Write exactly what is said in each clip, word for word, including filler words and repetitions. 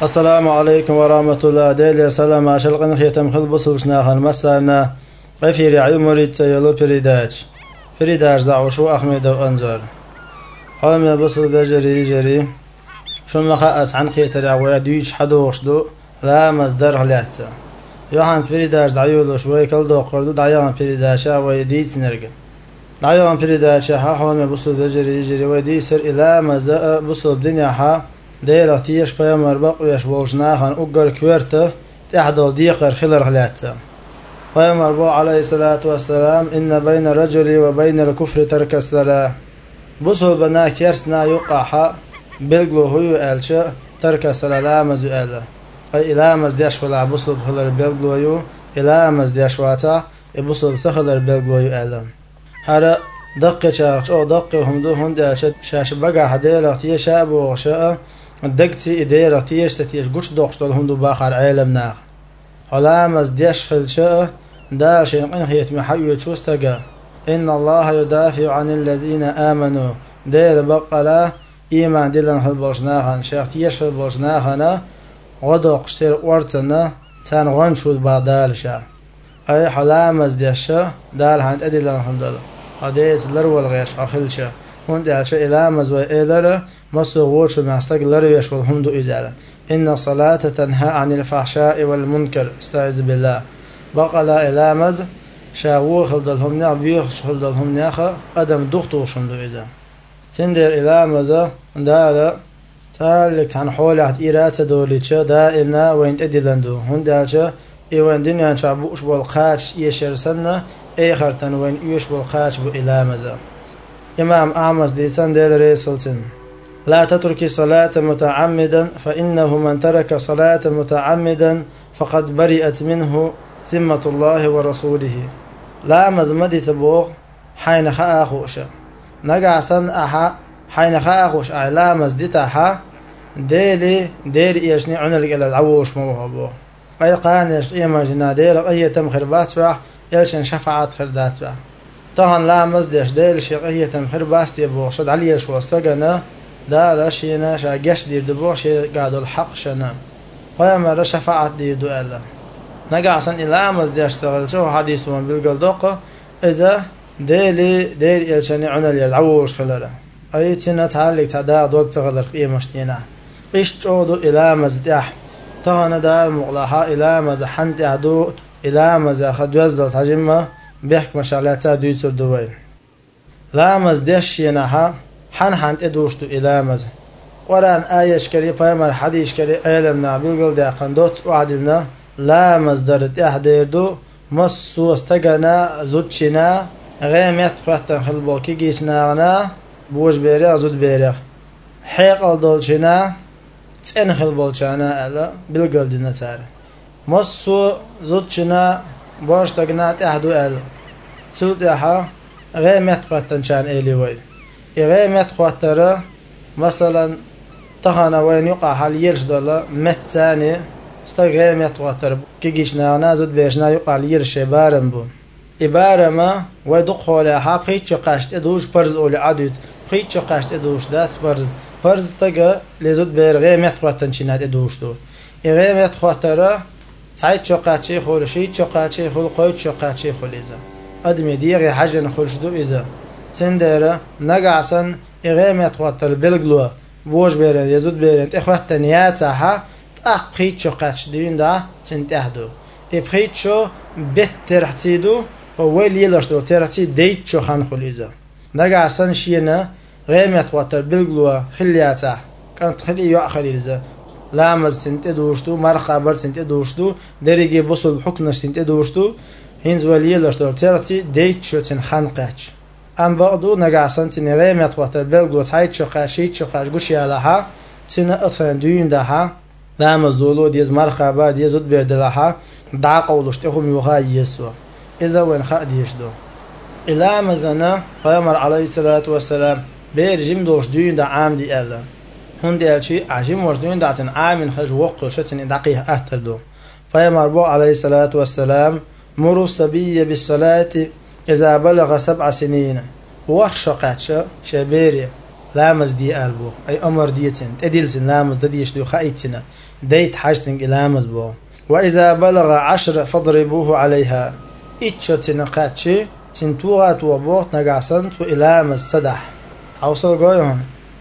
السلام عليكم ورحمة الله ديلي سلام عشلقن خيتم خل بصل بشناخن مسالنا غفير عمري تيلو بريداج بريداج دعو شو أحمد وأنزر حومي بصل بجري جري شو مخاءت عن خيتر عويا ديش حدوش دو لا مصدر غلاتة يوحانس بريداج دعيولو شوي كل دو قردو دعيان بريداشا ويديت نرقل دعيان بريداشا حومي بصل بجري جري ويديسر إلى مزا بصل بدنيا حا ديلا تيش بيامر بقويش بولشناخن أقر كويرته تحدل ديقر خلر غلاته بيامر بو عليه الصلاة والسلام إن بين الرجل وبين الكفر ترك الصلاة بصو بنا كيرسنا يقاحا بلغلو هو ألشا ترك الصلاة لامز ألا أي إلامز ديش فلا بصو بخلر بلغلو يو إلامز ديش واتا بصو بسخلر بلغلو يو ألا هذا دقة شاقش أو دقة همدو هندا شاش بقى حديلا تيشا بو غشاء دقتي إديرة تيش ستيش قوش دوخش طول هندو باخر عالم ناخ علامز ديش خلشاء دا شيء هي تمحيو تشوستقا إن الله يدافع عن الذين آمنوا دير بقلا إيمان دلن خلبوشناخن شاق تيش خلبوشناخن غدوق شتير ورتنا تان غنشود بعدالشا أي حلامز ديشا دال هند أدلن خلدل حديث لرول غيش أخلشا هند عشا إلامز وإيلر مصر غوش معستق لرويش والهمدو إزالة إن الصلاة تنهى عن الفحشاء والمنكر استعذ بالله بقى لا إلامز شاغو خلدلهم ناخ بيخش خلدلهم ناخ أدم دختو شندو إزا تندر إلامز دالا تالك تان حولات إيرات دوليتشا دائما وين تدلندو هندالشا إيوان دنيا شعبوش بالقاتش يشرسنا إيخرتن وين يوش بالقاتش بو إلامزا إمام أعمس ديسان ديل ريسلتن لا تترك صلاة متعمدا فإنه من ترك صلاة متعمدا فقد برئت منه ذمة الله ورسوله لا مزمدي تبوغ حين خاخوش نقع سن أحا حين خاخوش لا مزدتا حا ديلي دير إيشني عنلق إلى العوش موهبوغ أي قانيش إيما جنا دير أي تم خربات فح يلشن شفعات خردات فح طهن لا مزدش ديل شيق أي تم خربات تيبوغ شد عليش واستقنا دا لا شينا شا جش دير دبوغ شي قادو الحق شنا ويما رشفعت دير دو ألا نقع سن إلا مزدش تغل شو حديثون بالقلدوق إذا ديلي دير إلشني عنل يلعوش خلره أي تنا تعلق تعدا دوق تغلق إيمشتينا إيش جودو إلا مزدح طهن دا مغلاها إلا مزحنت أهدو إلا مزاخد وزدو تجمع بيحك مشغلاتها دويتر دوين لا مزدش ينها حن حنت ادوشتو إلامز قرآن آية شكري بيمر حديث شكري علمنا بيقول دا قندوت وعدلنا لا مزدرت احديردو مصو استقنا زودشنا غيمت قوة خلبو كي جيشنا غنا بوش بيريغ زود بيريغ حيق الدولشنا تين خلبولشانا ألا بالقل دينا تار مصو زودشنا بوش تقنات احدو ألا سود احا غيمت قوة شان إلي وي إغيمت خواتر مثلا تخانا وين يقع حال يرش دولا مت ثاني استغيمت خواتر كيجيشنا نازد بيشنا يقع يرش بارم بو إبارما ويدق على حقيقة قاشت ادوش برز أولي عدد قيتش قاشت ادوش داس برز برز تجا لزود بير غيمت خواتن شنات ادوش دو إغيمت خواتر سعيد شقاتشي خول شيء شقاتشي خول قيت شقاتشي خول إذا أدمي ديغي حاجة خولش دو إذا سندرة نقعسن إغامت خواتر بلغلو بوش بيرن يزود بيرن إخوات تنيات ساحة تأقيت شو قاتش دين دا سنتهدو إبخيت شو بيت ترحتيدو وويل يلاشدو ترحتي ديت شو خانخو ليزا نقعسن شينا غامت خواتر بلغلو خلياتا كانت خلي يؤخر ليزا لامز سنتدوشتو مرقى بر سنتدوشتو دريجي بصل بحكنش سنتدوشتو هنز ويل يلاشدو ترحتي ديت شو تنخانقاتش أم بعضو نقعسن تني غيمت وقت البلغ وصحيت شو قاشيت شو قاش قشي علىها سنة أصلا دين دها لا مزدولو ديز مرخبا ديز ود بيرد لها دع قولش تهم يوها يسوع إذا وين خا ديشدو إلا مزنا قيامر عليه الصلاة والسلام بير جيم دوش دين دا عام دي ألا هون دي ألشي عجيم وش دين دعتن عام خرج وقل شتن دقيه أهتر دو قيامر بو عليه الصلاة والسلام مروا الصبي بالصلاة إذا بلغ سبع سنين وخشقاتش شبيري لامز دي ألبو أي أمر ديتن أديلسن لامز ديش دو خايتنا ديت حاجتن لامز بو وإذا بلغ عشر فاضربوه عليها إتشتن قاتشي تنتوغات وبوت نقاسن تو إلامز صدح حوصل قويهم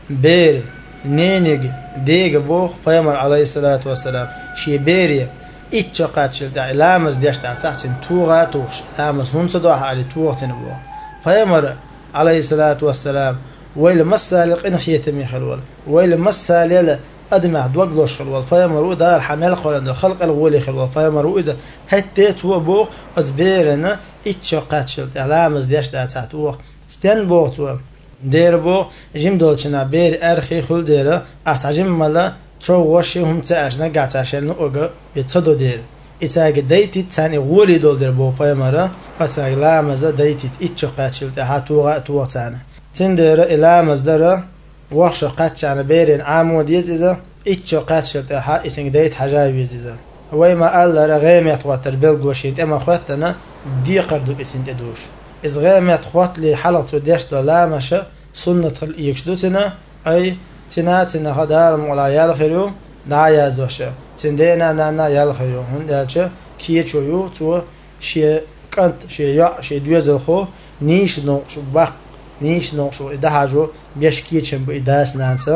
بير نينيج ديج بوخ بيمر عليه الصلاة والسلام شي بيري إتش قاتشل دا إلامز ديش دا تحسن توغاتوش إلامز هون صدوح على توغتن بو بيمر عليه الصلاة والسلام ويل مسالق إن خيتمي خلول ويل مسالل أدمع دوغلوش خلول بيمر دار حمل قولن خلق الغولي خلول بيمر إذا هتيت هو بوخ أزبيرنا إتش قاتشل دا إلامز ديش دا تحتوغ ستن بوغتوغ دير بو جيم دولشنا بير أرخي خل دير أتعجم ملا شو وشي هم تأشنا قاعد عشان نوجا بتصدو دير إتاج ديتي تاني غولي دول دير بو بايمرة أتاج لامزة ديتي إتش قاتشل تهاتوغا توغ تانا تندير إلامز دره وخش قاتش عن بيرين عامود يزيزا إتش قاتشل تها إسنج ديت حجاي يزيزا ويما قال رغيم يتوتر بالقوشين أما خواتنا دي قردو إسنت أدوش إذ غامت خوات لي حلقة وديش دولا مشا سنة يكشدوتنا أي تناتنا غدار مولا يالخيرو دعايا زوشا تندينا نانا يالخيرو هندالشا كيتشو يو تو شي كانت شي يا شي دوزل خو نيش نوشو باق نيش نوشو إدهاجو بيش كيتشن بو إداس نانسا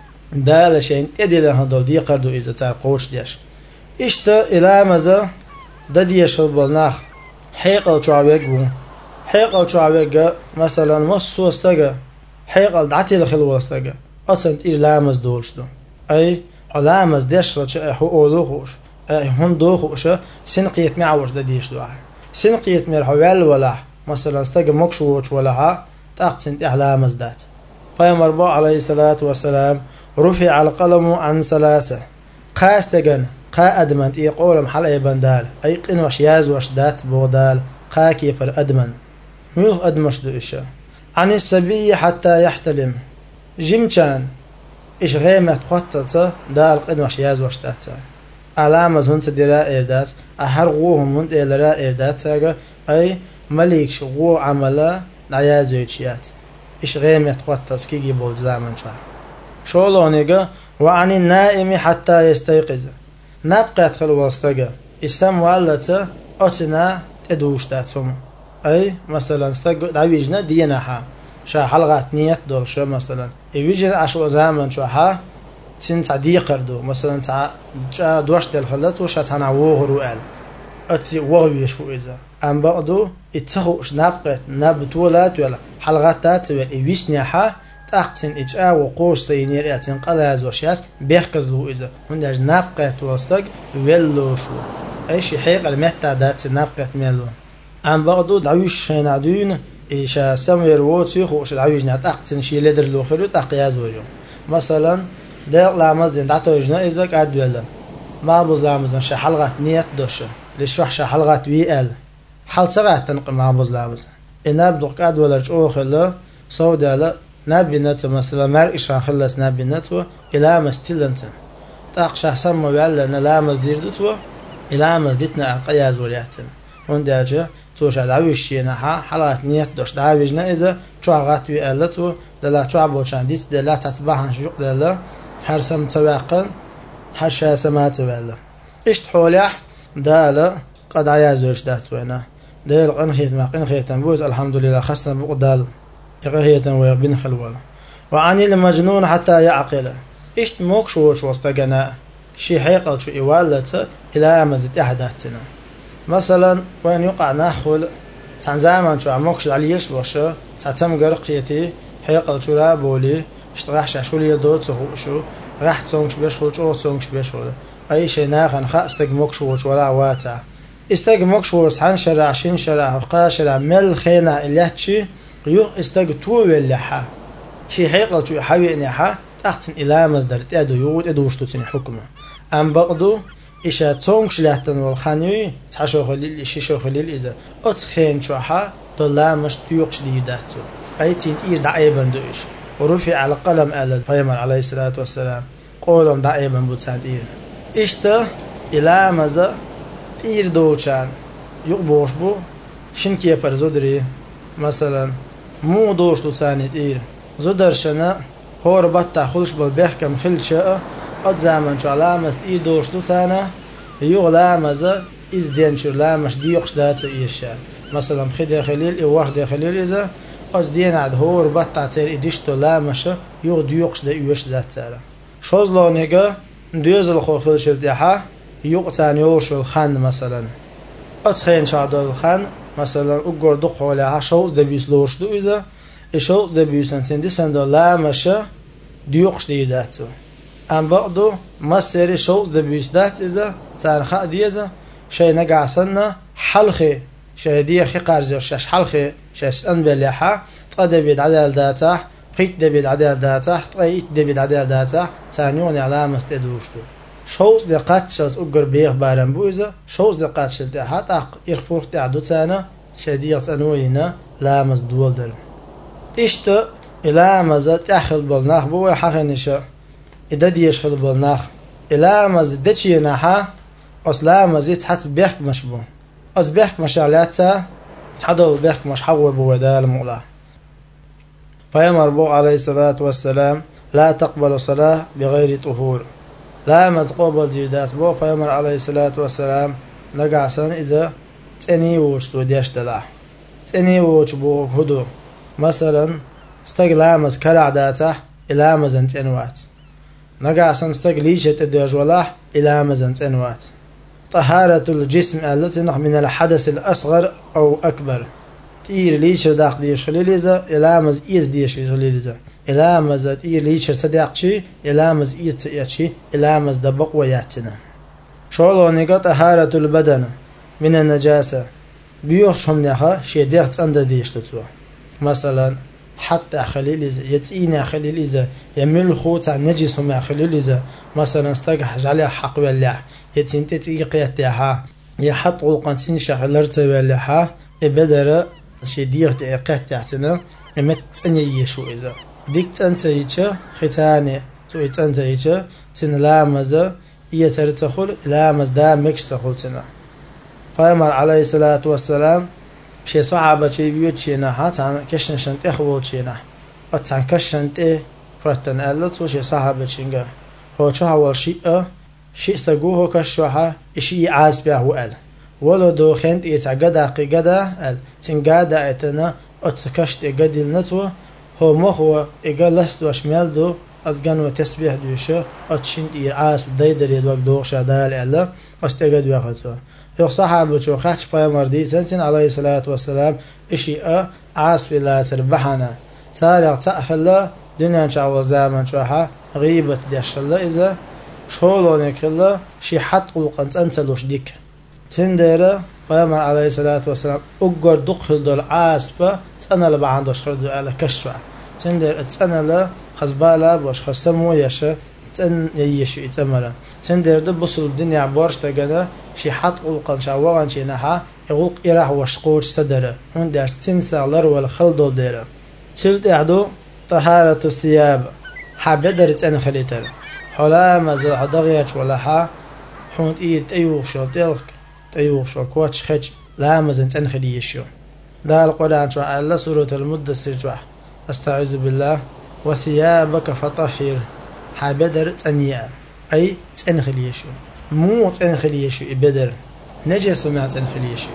دالا شين إديلا هندول دي قردو إذا تار قوش ديش إشتا إلا مزا دا ديش خلبالناخ حيقل شعبيقو حيقل شعبيقا مثلا مصو استقا حيقل دعتي لخلو استقا أصنت إلى لامز دولشدو أي لامز ديش رتش هو أولوخوش أي هون دوخوش سنقيت معوش دا ديش دو سنقيت مير حوال ولا مثلا استقا مكشوش ولا ها تقسنت إحلامز دات فيمر بو عليه الصلاة والسلام رفع القلم عن ثلاثة قاستقن قا أدمنت إي قولم حل أي بندال أي قن وش ياز وش دات بودال قا كيفر أدمن ميوخ أدمش دو إشا عن السبي حتى يحتلم جمشان إش غيمة قتلت دال قن وش ياز وش دات علامة هنت دراء إردات أهر غوهم هنت إلراء إردات أي مليك شغو عملا نعياز يتشيات إش غيمة قتلت كيجي بول زامن شهر شولونيغا وعن النائم حتى يستيقظ نبقى يدخل وسطها اسم والدته أتنا تدوش داتهم أي مثلا استق دعويجنا دينها شا حلقة نيت دول شو مثلا يوجد عشو زمن شو ها سن تعدي قردو مثلا تع جا دوش دل خلت وش تناوه رؤال أتي وغوي شو إذا أم بعدو اتخوش نبقى نبتولات ولا حلقات تات ولا يوشنيها تأخذن إجا وقوش سينير أتين قلاز وشياس بيحكزلو إذا هنداج نبقى توسطق ولو شو أي شيء حقيقة المتى دات نبقى ميلو أم بعدو دعوش هنادون إيشا سمير ووتسي خوش دعوش نات أخذن شيء لدر لو خيرو تقياز وريو مثلا ديق لامز دين دعتو إجنا إذا قاد ولا ما بوز لامز شا حلقة نيت دوشة لشوح شا حلقة وي أل حال سغات تنقل ما بوز لامز إنا بدو قاد ولا رجعو خلا صودا لا نبينته مثلا مرقش خلص نبينته إلى مستلنته تاق شخصا موعلا نلامز ديردتو إلى مزدتنا قياز ولياتنا ونداجة توش دعويشينا ها حلقة نيت دوش دعويجنا إذا شوغات ويقلتو دلا شعبوشان ديت دلا تتباهن شجوق دلا هر سم تواقن هر شا سمات ولا إشت حوليح دالا قد عيازوش داتونا دال قنخيت ما قنخيت بوز الحمد لله خصنا بقدال يغهية ويبين خلولا وعن المجنون حتى يعقل إشت موكش وش وستجنا شي حيقل شو إوالته إلى مزد إحداثنا مثلا وين يقع نخل عن زمان شو عموكش عليش وشو تعتم قرقيتي حيقل شو رابولي اشتراح شو لي دوت شو راح تسونش بيشغل شو تسونش بيشغل أي شيء ناخن خا استج موكش وش ولا واتع استج موكش وش عن شرع شين شرع قاشرع مل خينا اللي يوخ استج توي اللحى شي حيقل شو حوي إنها تحسن إلى مصدر تأدو يود أدوش تسني حكمه أم بعضو إيشا تونكش لحتن والخانيوي تحشو خليل إيشي شو خليل إذا أتخين شو ها دولا مش تيوقش ديداتو أي تين إير دعيبا دوش ورفع على قلم آل البيمر عليه الصلاة والسلام قولهم دعيبا بوتسان إير إشتا إلى مزا إير دوشان يقبوش بو شنكي يبر زودري مثلا مو دوش تساني إير زودرشنا هو ربطة خلش بالبيحكم خلشة قد زمن شو لامس إيه دوش دو سنة يوغ لامزة إز دين شو لامش ديوقش دات إيشار مثلا خدي خليل إيوار دي خليل إذا قد دين عد هو ربطة تير إديشتو لامش يوغ ديوقش دا إيوش دات سارة شوز لونيقا ندوز الخوفل شلتيحا يوغ تاني يوشو الخان مثلا قد خين شعدو الخان مثلا أقور دقو لها شوز دبيس لوش دو إذا شوز دبيس انتين دي سندو لامش ديوقش دي داتو أم بعضو مسيري شوز دبيس دات إذا تان خا ديزا شي نقع سنة حلخي شي دي خي قارجو شاش حلخي شاش أن بليحا تقدبيد عدال داتا قيت دبيد عدال داتا قيت دبيد عدال داتا تانيوني علامة تدوشتو شوز دي قاتشز أقر بيغ بارن بويزا شوز دي قاتشل دي حتى إرفوق تعدو تانا شي دي أنوينا لامز دول در إشتا إلامزة تأخل بالناخ بوي حقنشا إذا ديش خل بالناخ إلامز دتشي ناحا أص لامز يتحس بيحك مشبو أص بيحك مشالاتها تحضر بيحك مش حوي بودا المغلا فيمر بو عليه الصلاة والسلام لا تقبل صلاة بغير طهور لامز قبل جيدات بو فيمر عليه الصلاة والسلام نقع سن إذا تاني وش سوديش دلع تاني وش بو هدو مثلا استق لامز كرع داته إلامز انت انوات نقع سن استق ليشة الدوج ولاح إلامز انت انوات طهارة الجسم التي من الحدث الأصغر أو أكبر تير ليشة داق ديش خليليزا إلامز إيز ديش خليليزا إلامز تير ليشة صداقشي إلامز إيز تياتشي إلامز دبق وياتنا شغلو نقا طهارة البدن من النجاسة بيوخش هم نخا شي ديخت عند ديش تتوى مثلا حتى خليل إذا يتئينا خليل إذا يميل خوتا نجس مع خليل إذا مثلا استقح عليها حق واللح يتين تتيق يتيحا يحط القنسين شغلرت واللحا إبدر شي ديغت إيقات تحتنا إمت أني يشو إذا ديكت أنت يتشا ختاني تويت أنت يتشا تن لامزة إيا ترتخل لامز دا مكش تخل تنا فيمر عليه الصلاة والسلام شي صحابة شي بيوت شي نحات عن كشن شنت إخوة شي نح أتس عن كشنت إيه فرتن قالت وشي صحابة شنجا هو شو هول شيء شيء استجوه كشوحة شيء عاز بيه وقال ولو دو خنت يتعقدا قيقدا قال تنقادا اتنا أتسكشت إقادي النتوى هو مخوة إقال لست وشمال دو أزقان وتسبيح دوشة أتشنت إير عاز بدايدر يدوك دوغشا دال إلا أستيقاد وياختوى يو صحابة شو خاتش بايمر دي سنتين عليه الصلاة والسلام إشياء عاصف الله تربحنا سارع تأخلا دنيا شعوى زامن شوحا غيبة ديش الله إذا شولونك الله شي حد قلقنت أنسلوش ديك تندير بايمر عليه الصلاة والسلام أقر دقل دول عاصفة تسأنا لبعندوش خردو على كشوع تندير تسأنا لخزبالة بوش خسمو يشا تن ييشو يتمرا تندير دبصل الدنيا بورش تجنا شي حط قلقن شاوان شي نها يقول إراه وشقوش صدره هون درس تنسى لر ولا خلدو ديره تلت إحدو طهارة الثياب حابدر تن خليتر حلا مازال حدغيش ولا حا هون إيه تيوخ شو تلك تيوخ شو كواتش خج لا مازال تن خليشو ده القرآن شو على سورة المدثر شو أستعوذ بالله وثيابك فطهر حابدر تنيا أي تنخليشو مو تنخليشو إبدر نجس وما تنخليشو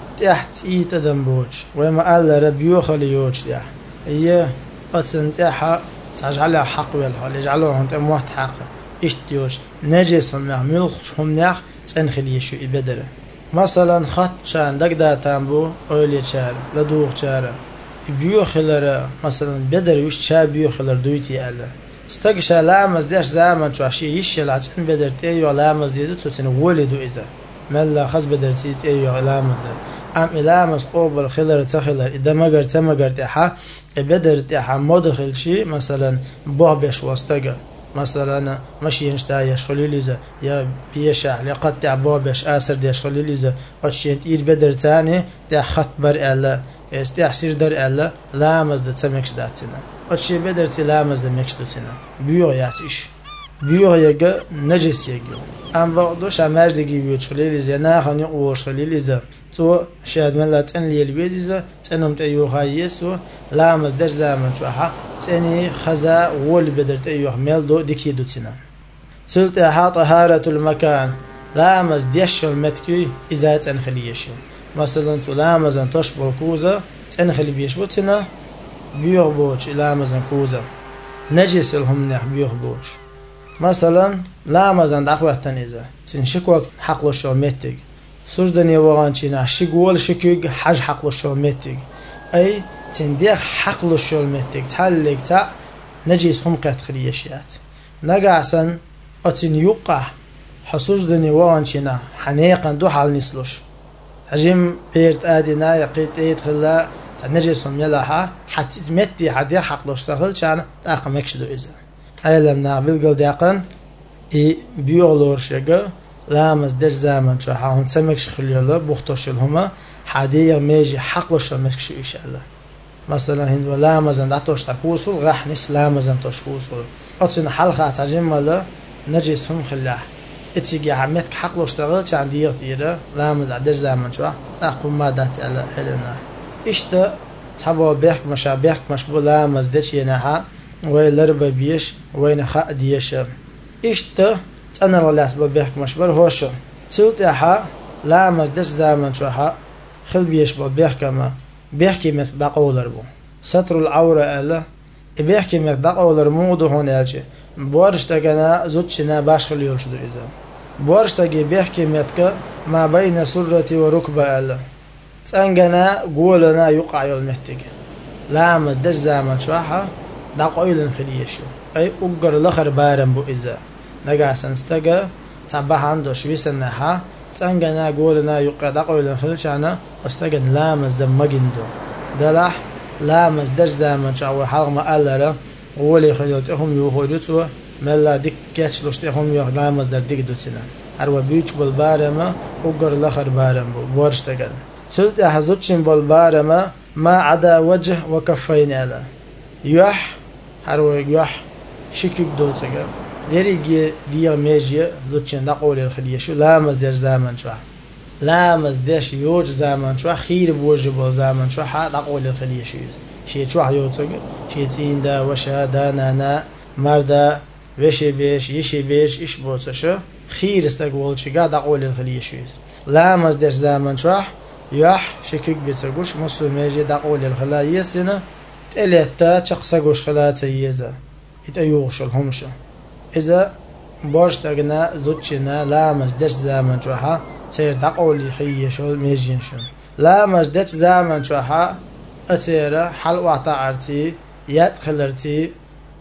تحت إيه تدنبوج وما قال ربيو خليوج ده إيه أتنتحى تجعلها حق والحال يجعلوها أنت موحد حق إيش تيوش نجس وما ملخش هم نخ تنخليشو إبدر مثلا خط شان دك دا تنبو أولي شار لدوخ شار بيو خلر مثلا بدر يوش شا بيو خلر دويتي ألا استقشى لامز ديش زامن شو عشي يشي لعتين بدرت ايو لامز ديدو تتن ولدو إذا ملا خز بدرتيت ايو لامز ام لامز قوبل خلر تخلر إذا مقر تمقر تيحا بدر تيحا مدخل شي مثلا بوعبش واستقى مثلا ماشي ينشتا يشخلي إذا يا بيشا لقد تيع بوعبش آسر ديشخلي إذا وشي انت إيد بدر تاني تيح خط بر ألا استيح سير در ألا لامز دا تسمكش داتنا أشي بدرتي لامز دمكش دوتنا بيو ياتيش بيوه يجا نجس يجا أم بعضو شماج دقي بيوتشلي لزا ناخن يقوشلي لزا تو شاد من لا تنلي البيزا تنم تأيو خايسو لامز دش زامن شوحا تاني خزا غول بدرت أيوه ميل دو دكي دو تنا سلت أحا طهارة المكان لامز ديش المتكي إذا تنخليش مثلا تو لامز تشبه كوزا تنخلي بيش بوتنا بيوغ بوش لامز كوزا نجس لهم نح بيوغ بوش مثلا لامز دعوة تنيزا تنشكوك حقل شو متك سجدني وغانشينا شقول شكوك حج حقل شو متك أي تنديخ حقل شو متك تحلق تاع نجس هم قد خليشيات نقعسن أتن يقع حسجدني وغانشينا حنيقا دو حال نسلوش حجم بيرت آدنا يقيت ايد خلا نجسهم يلاها حتى تمتي حدي حقلوش سهل كان تاق مكشدو إذا أيلمنا بالقل داقن إي بيغلور شجع لامز دش زمن شو حاهم سمكش خليله بختوش الهما حدي ميجي حقلوش مكش إن شاء الله مثلا هند لامز دعتوش تكوسو راح نس لامز تشكوسو أتصن حلقة تعجم ولا نجسهم خلاه اتيجي عمتك حقلوش سهل كان دير تيره لامز دش زمن شو تاقوم ما دات على علنا إشتا تحبوا بيحك مشا بيحك مش بولا مزدش ينها وين لربا بيش وين خاء ديش إشتا أنا رلاس ببيحك مش برهوش سلت يحا لا مزدش زمن شوها خل بيش ببيحك ما بيحكي مثل دقولر بو ستر العورة ألا بيحكي مثل دقولر مودو هون ألشي بورش تجنا زوجنا باش خليول شدو إذا بورش تجي بيحكي مثل ما بين سرتي وركبة ألا تانجنا قولنا يقع المهتج لا مزدش زمن شوحة دقويل خليشو أي أجر الآخر بارم بو إذا نجا سنستجا تبع عنده شوي سنها تانجنا قولنا يقع دقويل خليشنا استجن لا مزدم مجندو دلح لا مزدش زمن شوحة حرق ما ألره ولي خليتهم يخرجوا ملا دك كاتش لشتهم يخ لا مزدر ديك دوتنا أروى بيج بالبارم أجر الآخر بارم بو بورش تجن سلت أحزوتشن بالبارما ما عدا وجه وكفين على يح هروي يح شكيب دوتجا يريجي ديا ميجي زوتشن دقول الخلية شو لامز ديش زمان شو لامز ديش يوج زمان شو خير بوجه بو زمان شو ح دقول الخلية شو شيء شو يوتجا شيء تين دا وشا دانا نا مردا وشي بيش يشي بيش إيش بوتشة خير استقول شيء قاعد دقول الخلية شو لامز ديش زمان شو يح شكيك بيتسقوش مصر ميجي دقول الخلايا سنة تلاتة تقسقوش خلايا تيزا يتأيوغش الهمشة إذا بارش تغنى زوتشنا لامز دش زامن شوحا تير دقول خيشو ميجين شو لامز دش زامن شوحا أتيرا حل وعطاعرتي يات خلرتي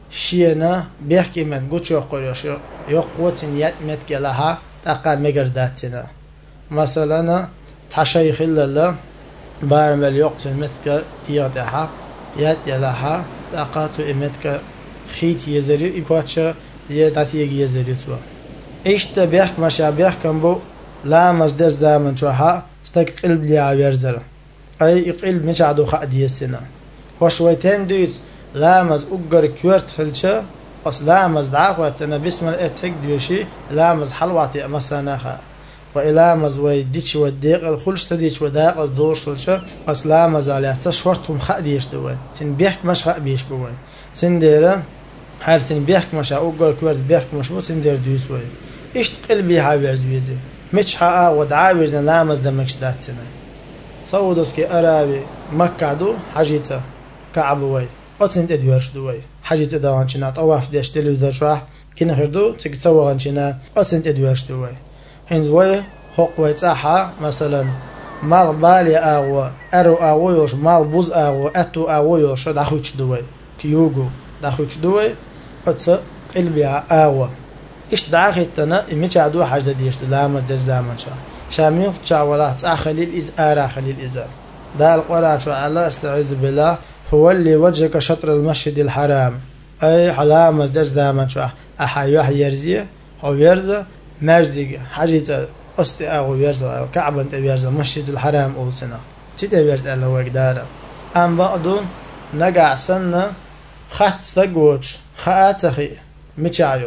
شينا بيحكي من قوش يقوليشو يقوتن يات متك لها تقا مقرداتنا مثلا تشيخ الله بارم اليوقت متك دياتها يات يلها لقاتو إمتك خيت يزري إبواتشا يداتي يزري توا إيش تبيحك مشا بيحكم بو لا مزدش زامن شوها استك قلب لي عبيرزر أي قلب مش عدو خادي السنة وشويتين دويت لا مز أجر كورت خلشة أص لا مز دعوتنا بسم الأتك دوشي لا مز حلواتي مثلا خا وإلى مزوي ديش وديق الخلش تديش وداق أصدور شلشة أصلا مزاليات تشورتهم خاديش دوين سن بيحك مش خا بيش بوين سن ديرا حال سن بيحك مش أوجر كورت بيحك مش بو سن دير دويس وين إيش قلبي عابر زويزي مش حقا ودعابر زن لا مز دمكش داتنا صودوس كي أرابي مكة دو حاجيته كعب وين أتصن تدويرش دوين حاجيته دوانشنا طواف ديش تلوزر شوح كنا خردو تكتسوى غنشنا أتصن تدويرش دوين هندوي حق ويتاحا مثلا مال بالي أغوى أرو أغويوش مال بوز أغوى أتو أغويوش داخوش دوي كيوغو داخوش دوي أتس قلبي أغوى إيش داخلتنا إمتى عدو حاجة ديش لامز ديش زامن شا شاميخ تشاولات أخليل إز آر أخليل إزا دا القرآن شو الله استعيذ بالله فولي وجهك شطر المسجد الحرام أي حلامز ديش زامن شا أحيوح يرزي أو يرزا مجدي حاجة أستي أو يرزا كعبا تبيرزا مسجد الحرام أولسنا تتبيرز ألا وقدارا أم بعضو نقع سنة خط تقوش خاتخي مچايو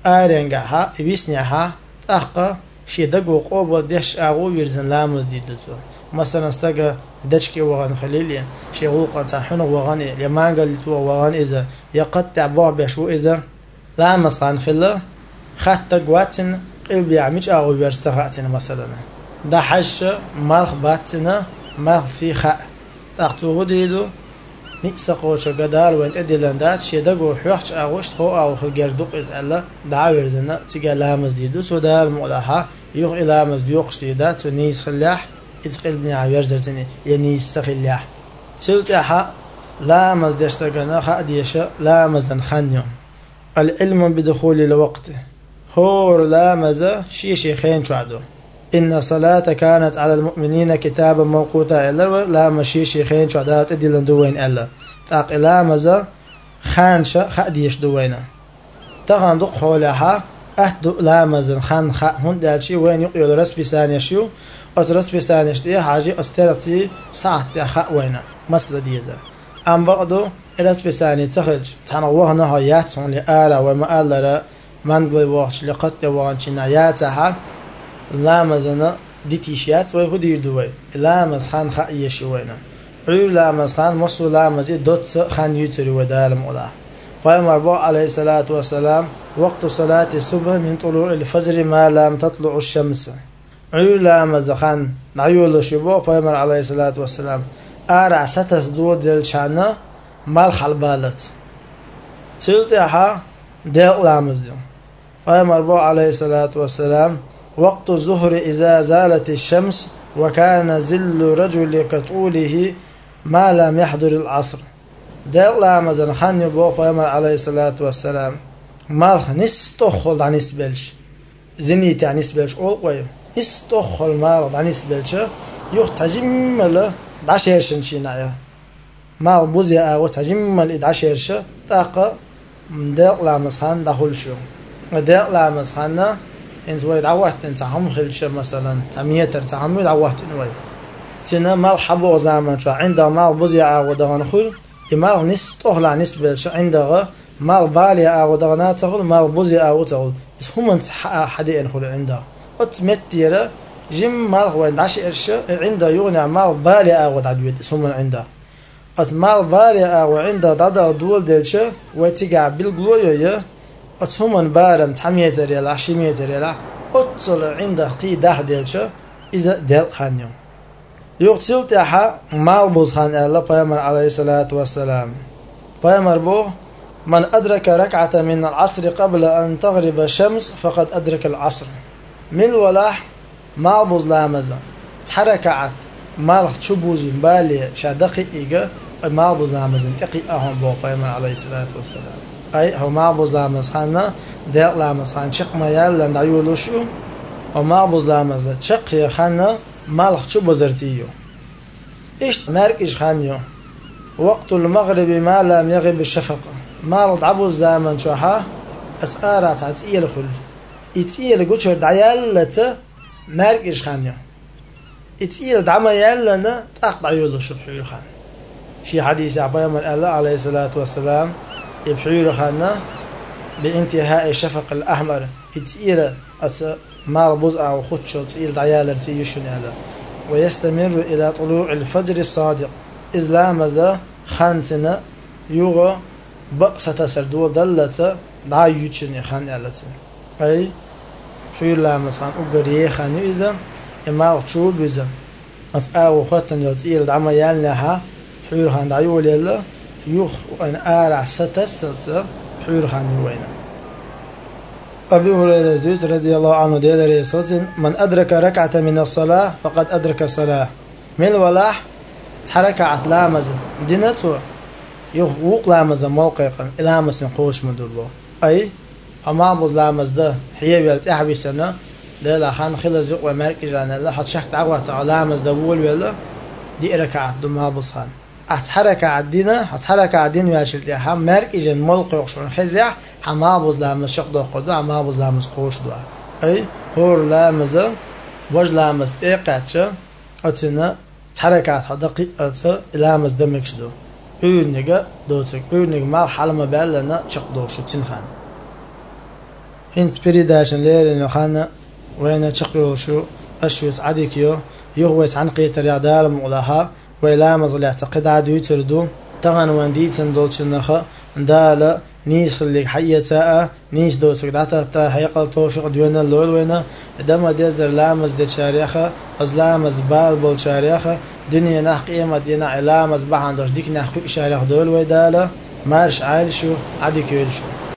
آرنجها يسنعها تحقق شي دقو قوبل دش أغو يرزن لامز ديدتو مثلا استجا دشكي وغان خليلي شي غوقا تحن وغاني لما قال تو وغان إذا يقطع بابا شو إذا لامز خان خلا خط قواتن قلبي يعمج أغو يرستغاتنا مثلا ده حش مالخ باتنا مالخ سيخاء تاقتو ديدو نيسا قوشا قدال وين ادلندات شي دقو حوحش اغوش هو او خلقردوق از الله دعاوير زنا تيقا لامز ديدو سو دال مؤلاها يوغ إلامز بيوقش ديدات و نيس خلاح إذ قلبني عوير زرزني ينيس خلاح تلتاحا لامز ديشتاقنا خا ديشا لامز خانيو العلم بدخول الوقت هور لامز شي شيخين شعدو إن صلاة كانت على المؤمنين كتابا موقوتا إلا لا مشي شيخين شعدات إدلن دوين إلا تاق إلا مزا خانشا خاديش دوينا تغان دق حولها أهدو لا مزن خان خا هون دالشي وين يقيل رسبي سانيشيو أت رسبي سانيش دي حاجي أسترتي ساعت خا وينا مسد ديزا أم بعدو رسبي ساني تخرج تنوهنا هايات هون لآلا وما آلا مندلي وحش لقد وانشي ناياتها لامزنا ديتيشيات ويهودي دوين لامز خان خايش وينا عير لامز خان مصو لامز دوت خان يتري ودالم ولا فايمر بو عليه الصلاة والسلام وقت صلاة الصبح من طلوع الفجر ما لم تطلع الشمس عير لامز خان نعيول شبو فايمر عليه الصلاة والسلام أرع ستس دو دل شانا مال خلبالت سلطها دل لامز دو فايمر بو عليه الصلاة والسلام وقت الظهر إذا زالت الشمس وكان زل رجل كطوله ما لم يحضر العصر دل لامزن خان يبو فيمر عليه الصلاة والسلام مالخ نستخل عن نسبلش زنيت عن نسبلش أول قوي نستخل مال عن نسبلش يخ تجمل دعشيرشن شينايا مال بوزي أو تجمل إدعشيرش تاقا دل لامز خان دخل شو دل لامز خان إنت وايد عوّهت إنت هم خلش مثلا تميتر تعمل عوّهت إن وايد تنا مال حبوا زمان شو عنده مال بزيع ودغن خل مال نس طهلا نسبة شو عنده مال بالي ودغنات خل مال بزيع وتغل بس هم حدين خل عنده أتمتيرة جم مال وايد عش إرش عنده يغني مال بالي ودعويد هم عنده أت مال بالي وعنده ضد دول دلش وتجع بالجلوية أتهمن بارم تحمية ريال عشرين ريال أتصل عنده قي ده دلشة إذا دل خانيو يقتل تاحا مال بوز خان الله بيامر عليه الصلاة والسلام بيامر بو من أدرك ركعة من العصر قبل أن تغرب الشمس فقد أدرك العصر من ولاح مال بوز لامزة تحركعت مال تشبوز بالي شادقي إيجا مال بوز لامزة تقي أهم بو بيامر عليه الصلاة والسلام أي هو معبوز لامز خانة ديق لامز خان شق ما يلا ندعيو شو هو معبوز لامز شق يا خانة مالخ شو بزرتيو إيش مركش خانيو وقت المغرب ما لم يغب الشفق ما رد عبوز زمن شوها أسأرة تعتيل خل إتيل قشر دعيالة مركش خانيو إتيل دعما يلا تقطع يولو شبحيو خان شي حديث عبايا من الله عليه الصلاة والسلام يبحير خانا بانتهاء الشفق الأحمر إتئيل مال بوزع وخدشو تئيل دعيال رتيشن هذا ويستمر إلى طلوع الفجر الصادق إذ لامز خانتنا يوغا بقصة سردول دلت دعيوشن خان ألت أي حير لامز خان أقريه خان إذا إما شو بيزا أتآو خطن يتئيل دعما يالنها حير خان دعيول يلا يخ وأن أرع ستسلت حير خان وينا أبي هريرة رضي الله عنه ديال رسول من أدرك ركعة من الصلاة فقد أدرك الصلاة من ولاح تحرك عتلامز دينته يخوق لامز موقعا لامز قوش مدربو أي أما بوز لامز ده هي بيلت أحبي سنة ده خان خلص يقوى مركز أنا لا حد شكت عقوة على لامز ده بول ولا دي ركعة دم بوز خان أتحرك عدينا أتحرك عدين وياشلتي هم مرك إجن موقع شون خزع هم بوز لامز شق دو قدو هم بوز لامز قوش دو أي هور لامز وج لامز إيقاتش أتنا تحركات حدقي أت لامز دمكش دو أونيجا دوتك أونيج مال حلم بالنا شق دو شو تنخان إنس بريداشن ليرين وخانا وين تشقيو شو أشويس عديكيو يغويس عن قيتر يعدال مغلاها ويلا مزل يعتقد عدو يتردو تغن وان ديتن دولشنخا دالا نيش اللي حيتا نيش دوتك داتا تا حيقل توفيق ديونا اللول وينا دما ديزر لامز دي شاريخا از لامز بال بول شاريخا دنيا نحق إيما دينا علامز بحان دوش ديك نحق شاريخ دول ويدالا مارش عايل شو عديكيو شو